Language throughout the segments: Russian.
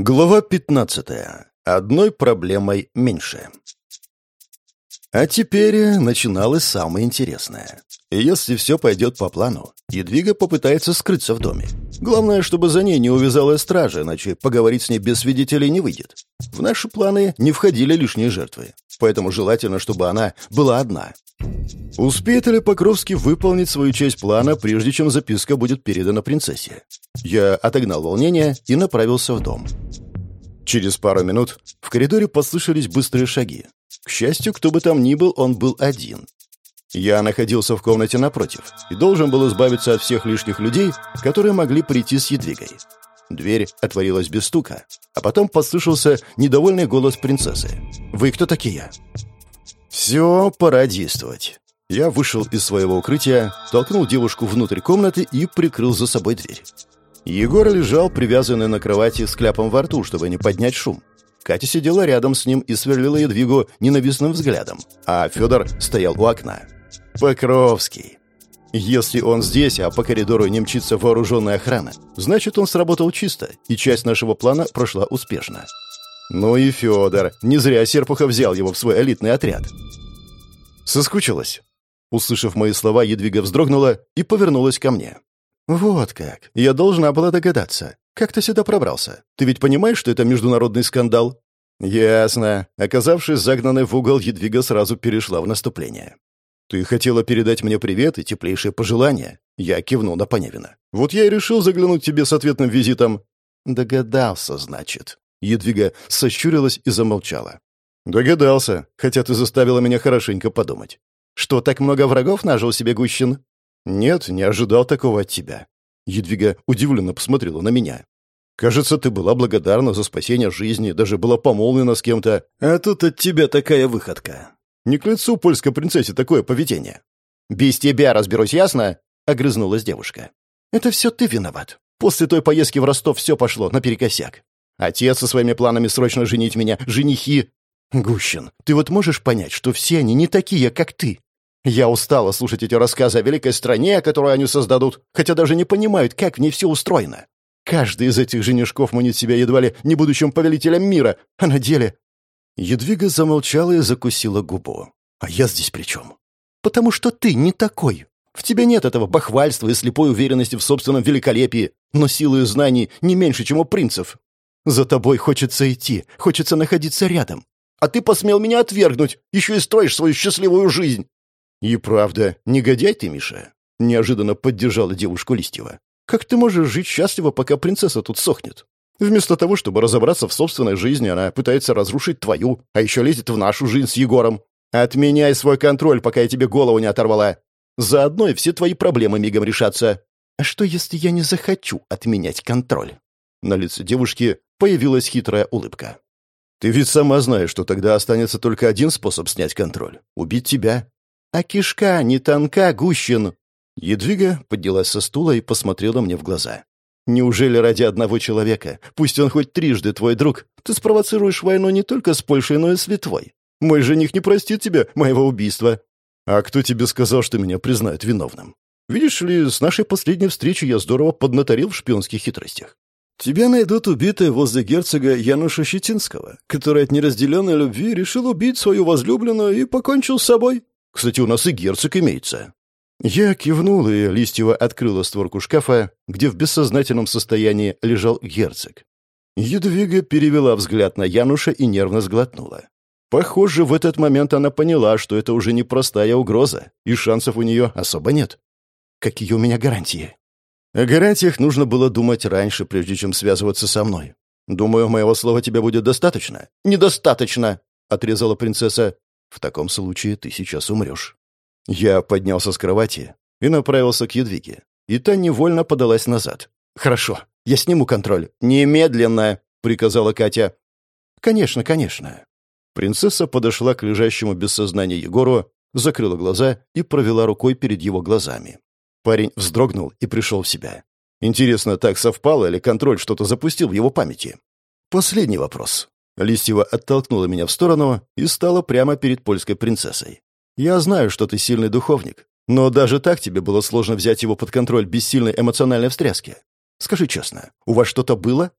Глава 15. Одной проблемой меньше. А теперь начиналось самое интересное. Если все пойдет по плану, Едвига попытается скрыться в доме. Главное, чтобы за ней не увязалась стража, иначе поговорить с ней без свидетелей не выйдет. В наши планы не входили лишние жертвы, поэтому желательно, чтобы она была одна. Успеет ли Покровский выполнить свою часть плана, прежде чем записка будет передана принцессе? Я отогнал волнение и направился в дом. Через пару минут в коридоре послышались быстрые шаги. К счастью, кто бы там ни был, он был один. Я находился в комнате напротив и должен был избавиться от всех лишних людей, которые могли прийти с Едвигой. Дверь отворилась без стука, а потом послышался недовольный голос принцессы. «Вы кто такие?» «Все, пора действовать». Я вышел из своего укрытия, толкнул девушку внутрь комнаты и прикрыл за собой дверь. Егор лежал, привязанный на кровати с кляпом во рту, чтобы не поднять шум. Катя сидела рядом с ним и сверлила Едвигу ненавистным взглядом, а Федор стоял у окна. Покровский. Если он здесь, а по коридору не мчится вооруженная охрана, значит, он сработал чисто, и часть нашего плана прошла успешно. Ну и Федор. Не зря Серпухов взял его в свой элитный отряд. Соскучилась. Услышав мои слова, Едвига вздрогнула и повернулась ко мне. «Вот как. Я должна была догадаться. Как ты сюда пробрался? Ты ведь понимаешь, что это международный скандал?» «Ясно». Оказавшись загнанной в угол, Едвига сразу перешла в наступление. «Ты хотела передать мне привет и теплейшие пожелания?» Я кивнул на Поневина. «Вот я и решил заглянуть тебе с ответным визитом». «Догадался, значит». Едвига сощурилась и замолчала. «Догадался, хотя ты заставила меня хорошенько подумать. Что, так много врагов нажил себе Гущин?» «Нет, не ожидал такого от тебя». Едвига удивленно посмотрела на меня. «Кажется, ты была благодарна за спасение жизни, даже была помолвлена с кем-то. А тут от тебя такая выходка. Не к лицу польской принцессе такое поведение». «Без тебя разберусь, ясно?» — огрызнулась девушка. «Это все ты виноват. После той поездки в Ростов все пошло наперекосяк. Отец со своими планами срочно женить меня, женихи. Гущин, ты вот можешь понять, что все они не такие, как ты? Я устала слушать эти рассказы о великой стране, которую они создадут, хотя даже не понимают, как в ней все устроено. Каждый из этих женишков манит себя едва ли не будущим повелителем мира, а на деле...» Едвига замолчала и закусила губу. «А я здесь при чем?» «Потому что ты не такой. В тебе нет этого бахвальства и слепой уверенности в собственном великолепии, но силы и знаний не меньше, чем у принцев. За тобой хочется идти, хочется находиться рядом. А ты посмел меня отвергнуть, еще и строишь свою счастливую жизнь». «И правда, негодяй ты, Миша», — неожиданно поддержала девушку Листьева. «Как ты можешь жить счастливо, пока принцесса тут сохнет? Вместо того, чтобы разобраться в собственной жизни, она пытается разрушить твою, а еще лезет в нашу жизнь с Егором. Отменяй свой контроль, пока я тебе голову не оторвала. Заодно и все твои проблемы мигом решатся». «А что, если я не захочу отменять контроль?» На лице девушки появилась хитрая улыбка. «Ты ведь сама знаешь, что тогда останется только один способ снять контроль — убить тебя». «А кишка не тонка, Гущин!» Едвига поднялась со стула и посмотрела мне в глаза. «Неужели ради одного человека, пусть он хоть трижды твой друг, ты спровоцируешь войну не только с Польшей, но и с Литвой? Мой жених не простит тебе моего убийства». «А кто тебе сказал, что меня признают виновным? Видишь ли, с нашей последней встречи я здорово поднаторил в шпионских хитростях. Тебя найдут убитой возле герцога Януша Щетинского, который от неразделенной любви решил убить свою возлюбленную и покончил с собой. Кстати, у нас и герцог имеется». Я кивнул, и Листьева открыла створку шкафа, где в бессознательном состоянии лежал герцог. Едвига перевела взгляд на Януша и нервно сглотнула. Похоже, в этот момент она поняла, что это уже не простая угроза, и шансов у нее особо нет. «Какие у меня гарантии?» «О гарантиях нужно было думать раньше, прежде чем связываться со мной. Думаю, моего слова тебе будет достаточно». «Недостаточно!» — отрезала принцесса. «В таком случае ты сейчас умрешь». Я поднялся с кровати и направился к Едвиге, и та невольно подалась назад. «Хорошо, я сниму контроль». «Немедленно!» — приказала Катя. «Конечно, конечно». Принцесса подошла к лежащему без сознания Егору, закрыла глаза и провела рукой перед его глазами. Парень вздрогнул и пришел в себя. Интересно, так совпало или контроль что-то запустил в его памяти? «Последний вопрос». Листьева оттолкнула меня в сторону и стала прямо перед польской принцессой. «Я знаю, что ты сильный духовник, но даже так тебе было сложно взять его под контроль без сильной эмоциональной встряски. Скажи честно, у вас что-то было?»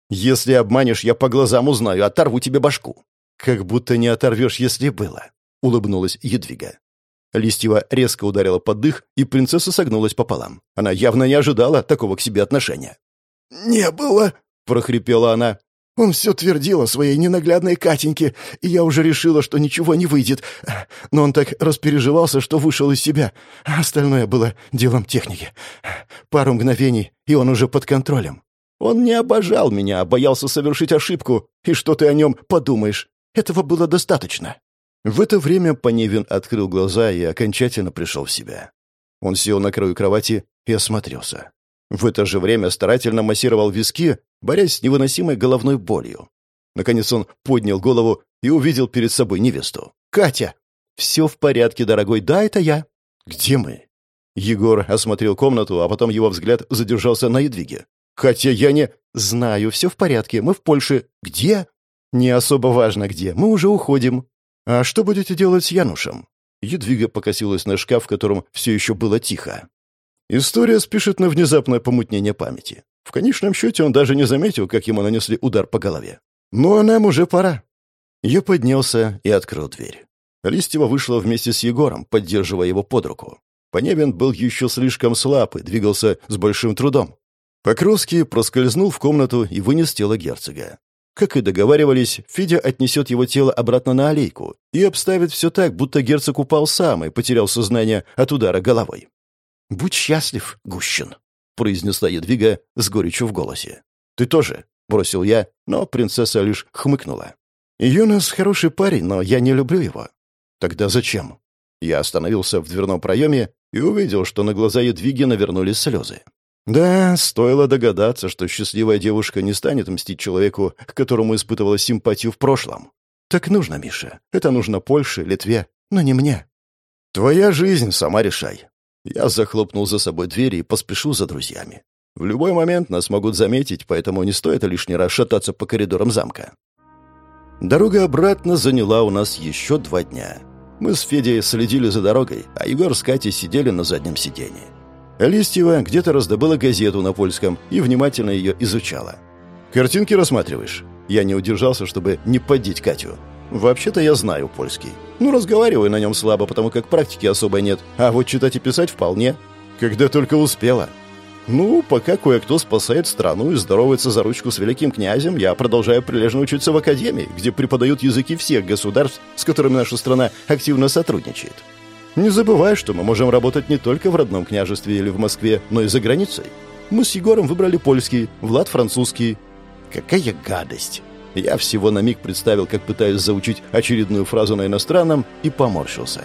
Если обманешь, я по глазам узнаю, оторву тебе башку». «Как будто не оторвешь, если было», — улыбнулась Едвига. Листьева резко ударила под дых, и принцесса согнулась пополам. Она явно не ожидала такого к себе отношения. «Не было», — прохрипела она. «Он все твердил о своей ненаглядной Катеньке, и я уже решила, что ничего не выйдет. Но он так распереживался, что вышел из себя. Остальное было делом техники. Пару мгновений, и он уже под контролем. Он не обожал меня, а боялся совершить ошибку. И что ты о нем подумаешь? Этого было достаточно». В это время Поневин открыл глаза и окончательно пришел в себя. Он сел на краю кровати и осмотрелся. В это же время старательно массировал виски, борясь с невыносимой головной болью. Наконец он поднял голову и увидел перед собой невесту. «Катя!» «Все в порядке, дорогой, да, это я». «Где мы?» Егор осмотрел комнату, а потом его взгляд задержался на Едвиге. «Хотя я не...» «Знаю, все в порядке, мы в Польше». «Где?» «Не особо важно где, мы уже уходим». «А что будете делать с Янушем?» Едвига покосилась на шкаф, в котором все еще было тихо. История спешит на внезапное помутнение памяти. В конечном счете он даже не заметил, как ему нанесли удар по голове. «Ну, а нам уже пора». Я поднялся и открыл дверь. Листьева вышла вместе с Егором, поддерживая его под руку. Поневин был еще слишком слаб и двигался с большим трудом. Покровский проскользнул в комнату и вынес тело герцога. Как и договаривались, Федя отнесет его тело обратно на аллейку и обставит все так, будто герцог упал сам и потерял сознание от удара головой. «Будь счастлив, Гущин», — произнесла Едвига с горечью в голосе. «Ты тоже», — бросил я, но принцесса лишь хмыкнула. «Юнос хороший парень, но я не люблю его». «Тогда зачем?» Я остановился в дверном проеме и увидел, что на глаза Едвиги навернулись слезы. Да, стоило догадаться, что счастливая девушка не станет мстить человеку, к которому испытывала симпатию в прошлом. Так нужно, Миша. Это нужно Польше, Литве, но не мне. Твоя жизнь, сама решай. Я захлопнул за собой дверь и поспешил за друзьями. В любой момент нас могут заметить, поэтому не стоит лишний раз шататься по коридорам замка. Дорога обратно заняла у нас еще 2 дня. Мы с Федей следили за дорогой, а Егор с Катей сидели на заднем сидении. Листьева где-то раздобыла газету на польском и внимательно ее изучала. «Картинки рассматриваешь?» Я не удержался, чтобы не поддеть Катю. «Вообще-то я знаю польский. Ну, разговариваю на нем слабо, потому как практики особой нет. А вот читать и писать вполне. Когда только успела. Ну, пока кое-кто спасает страну и здоровается за ручку с великим князем, я продолжаю прилежно учиться в академии, где преподают языки всех государств, с которыми наша страна активно сотрудничает. Не забывай, что мы можем работать не только в родном княжестве или в Москве, но и за границей. Мы с Егором выбрали польский, Влад французский. Какая гадость! Я всего на миг представил, как пытаюсь заучить очередную фразу на иностранном, и поморщился.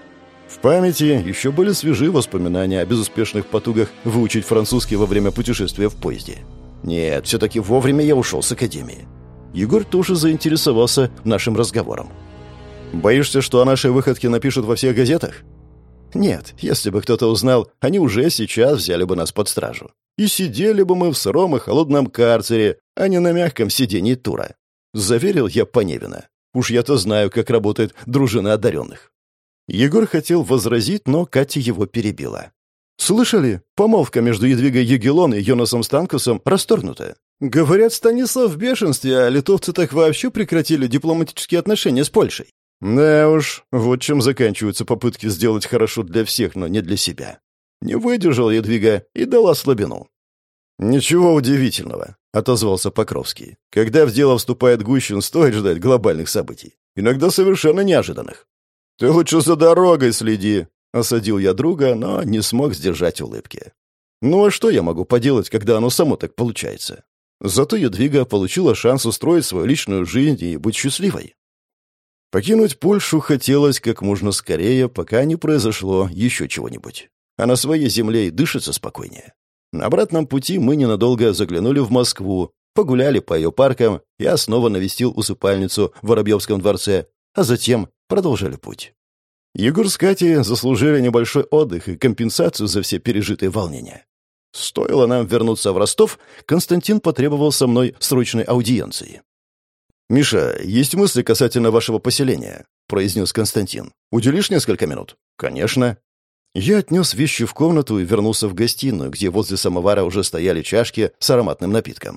В памяти еще были свежие воспоминания о безуспешных потугах выучить французский во время путешествия в поезде. Нет, все-таки вовремя я ушел с академии. Егор тоже заинтересовался нашим разговором. «Боишься, что о нашей выходке напишут во всех газетах?» «Нет, если бы кто-то узнал, они уже сейчас взяли бы нас под стражу. И сидели бы мы в сыром и холодном карцере, а не на мягком сидении тура», — заверил я Поневина. «Уж я-то знаю, как работает дружина одаренных». Егор хотел возразить, но Катя его перебила. «Слышали? Помолвка между Едвигой Егелон и Йонасом Станкусом расторгнута. Говорят, Станислав в бешенстве, а литовцы так вообще прекратили дипломатические отношения с Польшей». Да уж, вот чем заканчиваются попытки сделать хорошо для всех, но не для себя. Не выдержал Едвига и дала слабину. «Ничего удивительного», — отозвался Покровский. «Когда в дело вступает Гущин, стоит ждать глобальных событий. Иногда совершенно неожиданных». «Ты лучше за дорогой следи», — осадил я друга, но не смог сдержать улыбки. «Ну а что я могу поделать, когда оно само так получается?» Зато Едвига получила шанс устроить свою личную жизнь и быть счастливой. Покинуть Польшу хотелось как можно скорее, пока не произошло еще чего-нибудь. А на своей земле и дышится спокойнее. На обратном пути мы ненадолго заглянули в Москву, погуляли по ее паркам, я снова навестил усыпальницу в Воробьевском дворце, а затем продолжили путь. Егор с Катей заслужили небольшой отдых и компенсацию за все пережитые волнения. Стоило нам вернуться в Ростов, Константин потребовал со мной срочной аудиенции. «Миша, есть мысли касательно вашего поселения», — произнес Константин. «Уделишь несколько минут?» «Конечно». Я отнес вещи в комнату и вернулся в гостиную, где возле самовара уже стояли чашки с ароматным напитком.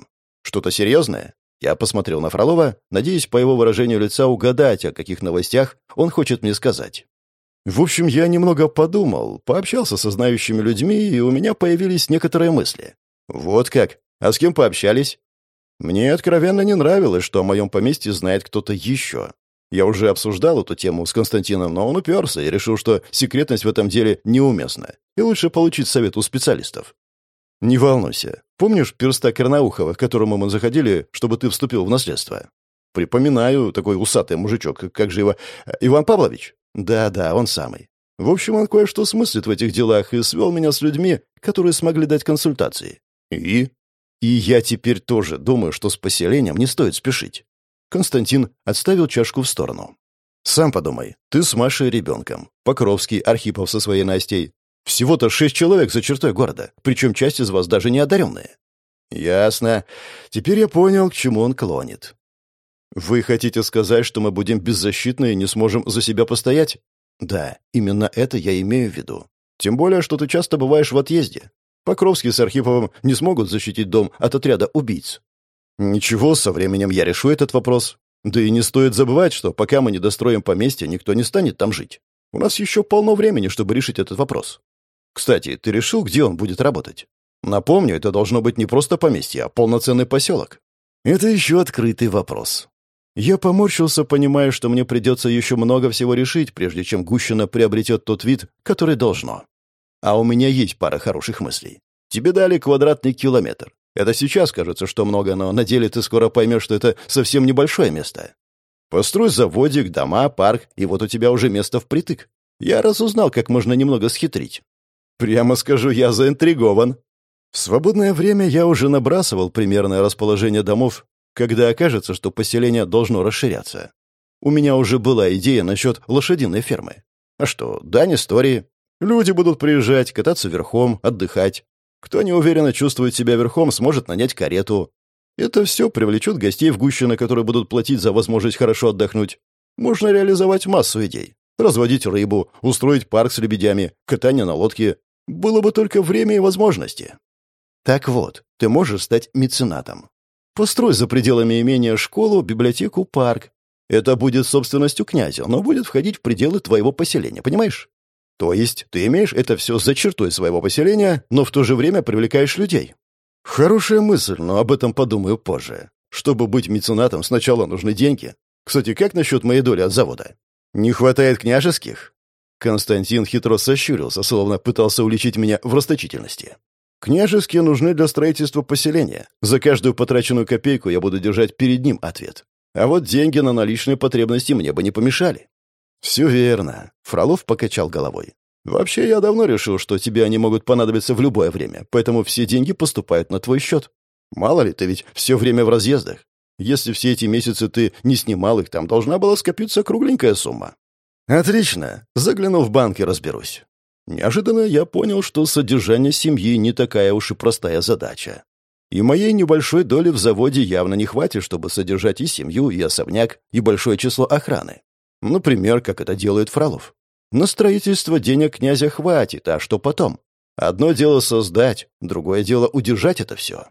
Что-то серьезное? Я посмотрел на Фролова, надеясь по его выражению лица угадать, о каких новостях он хочет мне сказать. В общем, я немного подумал, пообщался со знающими людьми, и у меня появились некоторые мысли. Вот как? А с кем пообщались? Мне откровенно не нравилось, что о моем поместье знает кто-то еще. Я уже обсуждал эту тему с Константином, но он уперся и решил, что секретность в этом деле неуместна, и лучше получить совет у специалистов. Не волнуйся. Помнишь перста Карнаухова, к которому мы заходили, чтобы ты вступил в наследство? Припоминаю, такой усатый мужичок, как же его... Иван Павлович? Да, он самый. В общем, он кое-что смыслит в этих делах и свел меня с людьми, которые смогли дать консультации. И я теперь тоже думаю, что с поселением не стоит спешить. Константин отставил чашку в сторону. Сам подумай, ты с Машей и ребенком, Покровский, Архипов со своей Настей. Всего-то 6 человек за чертой города, причем часть из вас даже не одаренные. Ясно. Теперь я понял, к чему он клонит. Вы хотите сказать, что мы будем беззащитны и не сможем за себя постоять? Да, именно это я имею в виду. Тем более, что ты часто бываешь в отъезде. Покровский с Архиповым не смогут защитить дом от отряда убийц. Ничего, со временем я решу этот вопрос. Да и не стоит забывать, что пока мы не достроим поместье, никто не станет там жить. У нас еще полно времени, чтобы решить этот вопрос. Кстати, ты решил, где он будет работать? Напомню, это должно быть не просто поместье, а полноценный поселок. Это еще открытый вопрос. Я поморщился, понимая, что мне придется еще много всего решить, прежде чем Гущино приобретет тот вид, который должно. А у меня есть пара хороших мыслей. Тебе дали квадратный километр. Это сейчас кажется, что много, но на деле ты скоро поймешь, что это совсем небольшое место. Построй заводик, дома, парк, и вот у тебя уже место впритык. Я разузнал, как можно немного схитрить. Прямо скажу, я заинтригован. В свободное время я уже набрасывал примерное расположение домов, когда окажется, что поселение должно расширяться. У меня уже была идея насчет лошадиной фермы. А что, дань истории. Люди будут приезжать, кататься верхом, отдыхать. Кто неуверенно чувствует себя верхом, сможет нанять карету. Это все привлечет гостей в Гущино, которые будут платить за возможность хорошо отдохнуть. Можно реализовать массу идей. Разводить рыбу, устроить парк с лебедями, катание на лодке. Было бы только время и возможности. Так вот, ты можешь стать меценатом. Построй за пределами имения школу, библиотеку, парк. Это будет собственностью князя, но будет входить в пределы твоего поселения, понимаешь? То есть ты имеешь это все за чертой своего поселения, но в то же время привлекаешь людей. Хорошая мысль, но об этом подумаю позже. Чтобы быть меценатом, сначала нужны деньги. Кстати, как насчет моей доли от завода? Не хватает княжеских? Константин хитро сощурился, словно пытался уличить меня в расточительности. Княжеские нужны для строительства поселения. За каждую потраченную копейку я буду держать перед ним ответ. А вот деньги на наличные потребности мне бы не помешали. Все верно. Фролов покачал головой. Вообще, я давно решил, что тебе они могут понадобиться в любое время, поэтому все деньги поступают на твой счет. Мало ли, ты ведь все время в разъездах. Если все эти месяцы ты не снимал их, там должна была скопиться кругленькая сумма. Отлично. Загляну в банк и разберусь. Неожиданно я понял, что содержание семьи не такая уж и простая задача. И моей небольшой доли в заводе явно не хватит, чтобы содержать и семью, и особняк, и большое число охраны. Например, как это делает Фролов. На строительство денег князя хватит, а что потом? Одно дело создать, другое дело удержать это все.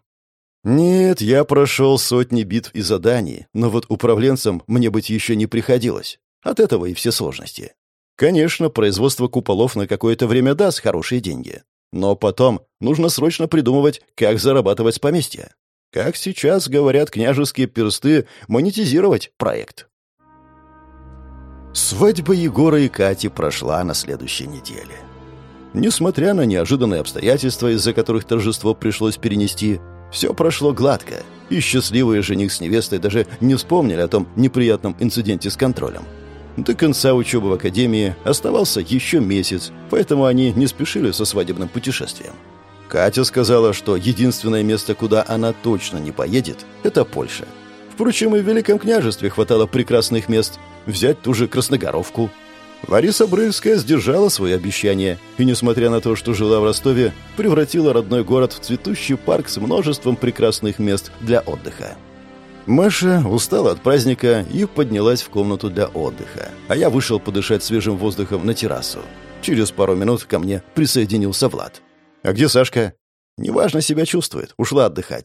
Нет, я прошел сотни битв и заданий, но вот управленцем мне быть еще не приходилось. От этого и все сложности. Конечно, производство куполов на какое-то время даст хорошие деньги. Но потом нужно срочно придумывать, как зарабатывать с поместья. Как сейчас говорят княжеские персты, монетизировать проект. Свадьба Егора и Кати прошла на следующей неделе. Несмотря на неожиданные обстоятельства, из-за которых торжество пришлось перенести, все прошло гладко, и счастливые жених с невестой даже не вспомнили о том неприятном инциденте с контролем. До конца учебы в академии оставался еще месяц, поэтому они не спешили со свадебным путешествием. Катя сказала, что единственное место, куда она точно не поедет, это Польша. Впрочем, и в Великом княжестве хватало прекрасных мест. Взять ту же Красногоровку. Лариса Брыльская сдержала свое обещание и, несмотря на то, что жила в Ростове, превратила родной город в цветущий парк с множеством прекрасных мест для отдыха. Маша устала от праздника и поднялась в комнату для отдыха, а я вышел подышать свежим воздухом на террасу. Через пару минут ко мне присоединился Влад. «А где Сашка?» «Неважно себя чувствует, ушла отдыхать».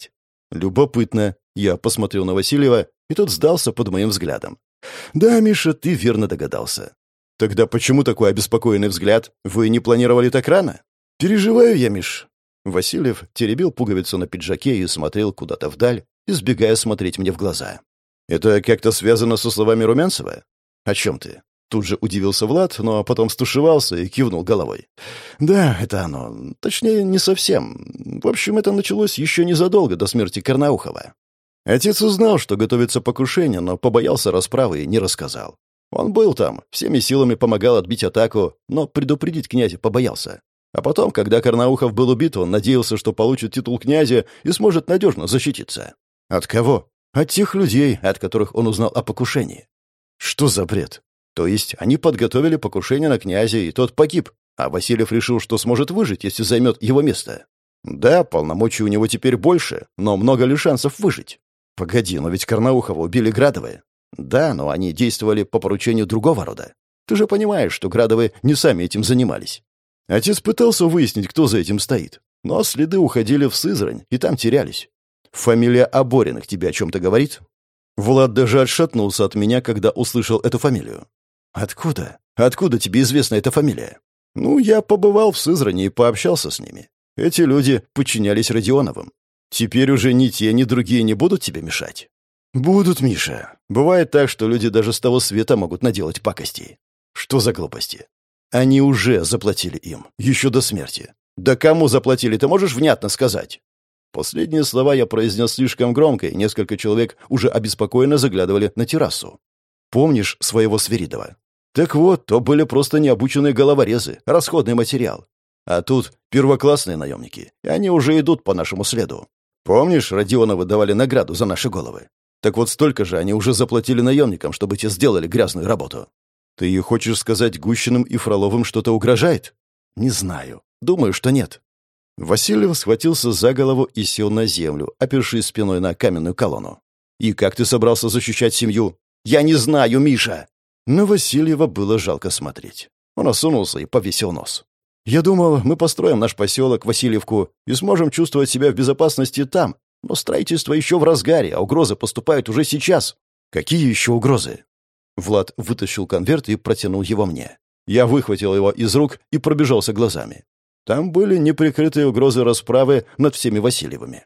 Любопытно. Я посмотрел на Васильева, и тот сдался под моим взглядом. Да, Миша, ты верно догадался. Тогда почему такой обеспокоенный взгляд? Вы не планировали так рано? Переживаю я, Миш. Васильев теребил пуговицу на пиджаке и смотрел куда-то вдаль, избегая смотреть мне в глаза. Это как-то связано со словами Румянцева? О чем ты? Тут же удивился Влад, но потом стушевался и кивнул головой. Да, это оно. Точнее, не совсем. В общем, это началось еще незадолго до смерти Карнаухова. Отец узнал, что готовится покушение, но побоялся расправы и не рассказал. Он был там, всеми силами помогал отбить атаку, но предупредить князя побоялся. А потом, когда Карнаухов был убит, он надеялся, что получит титул князя и сможет надежно защититься. От кого? От тех людей, от которых он узнал о покушении. Что за бред? То есть они подготовили покушение на князя, и тот погиб, а Васильев решил, что сможет выжить, если займет его место. Да, полномочий у него теперь больше, но много ли шансов выжить? Погоди, но ведь Карнаухова убили Градовы. Да, но они действовали по поручению другого рода. Ты же понимаешь, что Градовы не сами этим занимались. Отец пытался выяснить, кто за этим стоит, но следы уходили в Сызрань, и там терялись. Фамилия Обориных тебе о чем-то говорит? Влад даже отшатнулся от меня, когда услышал эту фамилию. Откуда? Откуда тебе известна эта фамилия? Ну, я побывал в Сызрани и пообщался с ними. Эти люди подчинялись Родионовым. Теперь уже ни те, ни другие не будут тебе мешать? Будут, Миша. Бывает так, что люди даже с того света могут наделать пакостей. Что за глупости? Они уже заплатили им, еще до смерти. Да кому заплатили, ты можешь внятно сказать? Последние слова я произнес слишком громко, и несколько человек уже обеспокоенно заглядывали на террасу. Помнишь своего Свиридова? Так вот, то были просто необученные головорезы, расходный материал. А тут первоклассные наемники, и они уже идут по нашему следу. Помнишь, Родионовы давали награду за наши головы? Так вот столько же они уже заплатили наемникам, чтобы те сделали грязную работу. Ты и хочешь сказать, Гущиным и Фроловым что-то угрожает? Не знаю. Думаю, что нет. Васильев схватился за голову и сел на землю, опершись спиной на каменную колонну. И как ты собрался защищать семью? Я не знаю, Миша. На Васильева было жалко смотреть. Он осунулся и повесил нос. Я думал, мы построим наш поселок, Васильевку, и сможем чувствовать себя в безопасности там. Но строительство еще в разгаре, а угрозы поступают уже сейчас. Какие еще угрозы? Влад вытащил конверт и протянул его мне. Я выхватил его из рук и пробежался глазами. Там были неприкрытые угрозы расправы над всеми Васильевыми.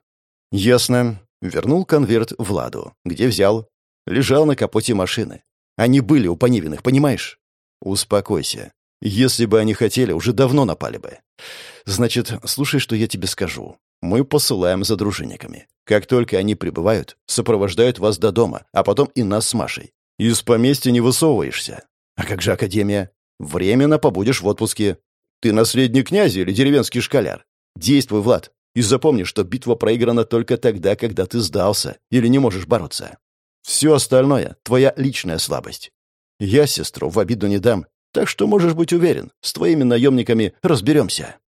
Ясно. Вернул конверт Владу. Где взял? Лежал на капоте машины. Они были у Поневиных, понимаешь? Успокойся. Если бы они хотели, уже давно напали бы. Значит, слушай, что я тебе скажу. Мы посылаем за дружинниками. Как только они прибывают, сопровождают вас до дома, а потом и нас с Машей. Из поместья не высовываешься. А как же академия? Временно побудешь в отпуске. Ты наследник князя или деревенский школяр? Действуй, Влад, и запомни, что битва проиграна только тогда, когда ты сдался или не можешь бороться. Все остальное — твоя личная слабость. Я сестру в обиду не дам, так что можешь быть уверен, с твоими наемниками разберемся.